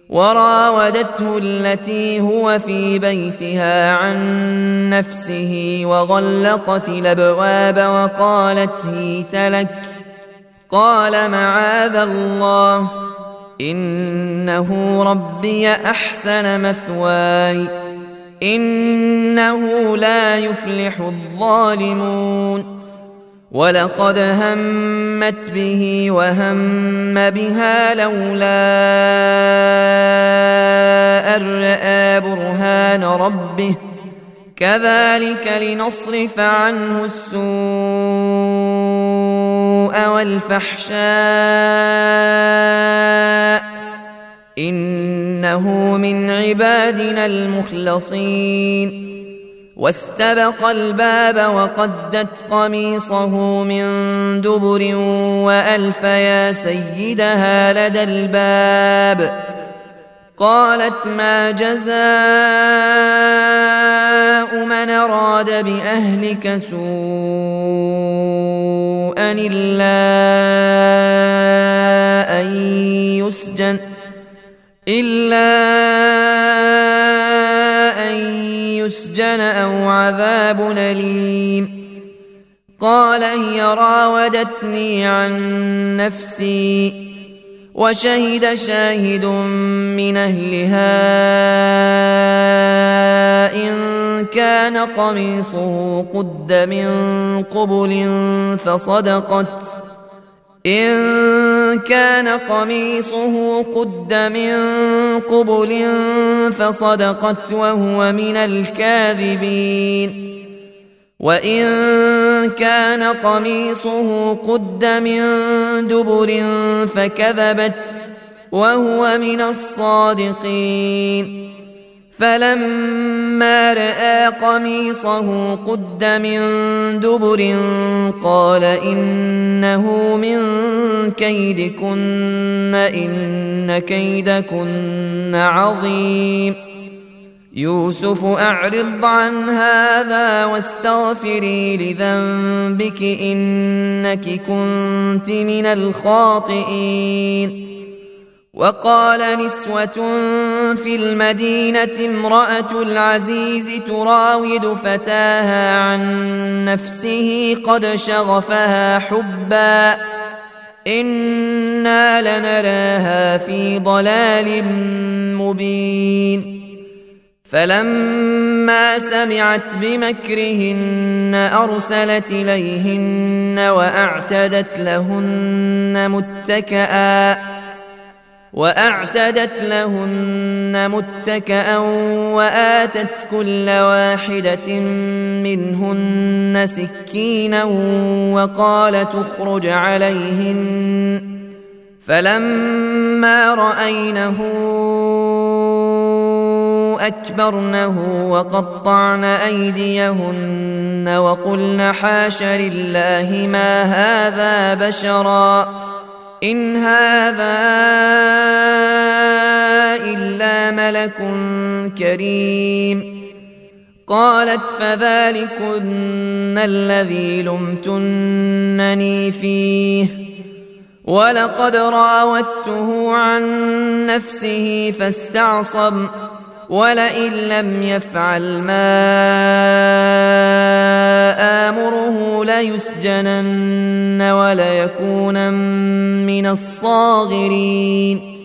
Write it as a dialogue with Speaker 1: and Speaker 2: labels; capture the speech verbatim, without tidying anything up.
Speaker 1: وراودته التي هو في بيتها عن نفسه وغلقت الأبواب وقالت هيت لك. قال معاذ الله إنه ربي أحسن مثواي إنه لا يفلح الظالمون. ولقد همت به وهم بها لولا أن رأى برهان ربه كذلك لنصرف عنه السوء والفحشاء إنه من عبادنا المخلصين. واستبق الباب وقدت قميصه من دبر وألف يا سيدها لدى الباب. قالت ما جزاء من أراد بأهلك سوءا إلا أن يسجن إلا أن يسجن أو عذاب أليم. قال هي راودتني عن نفسي وشهد شاهد من أهلها إن كان قميصه قد من قبل فصدقت إن كان قميصه قد من قبل فصدقت وهو من الكاذبين. وإن كان قميصه قد من دبر فكذبت وهو من الصادقين. فلما رأى قميصه قد من دبر قال إنه من كيدكن إن كيدكن عظيم. يوسف أعرض عن هذا واستغفري لذنبك إنك كنت من الخاطئين. وقال نسوة في المدينة امرأة العزيز تراود فتاها عن نفسه قد شغفها حبا إنا لنراها في ضلال مبين. فلما سمعت بمكرهن أرسلت إليهن وأعتدت لهن متكئا وأعتدت لهن متكئا وآتت كل واحدة منهن سكينا وقالت اخرج عليهن. فلما رأينه أكبرنه وقطعن أيديهن وقلن حاش لله ما هذا بشرا إن هذا إلا ملك كريم. قالت فذلكن الذي لمتنني فيه ولقد راودته عن نفسه فاستعصم ولئن لم يفعل ما آمره ليسجنن وليكونن من الصاغرين.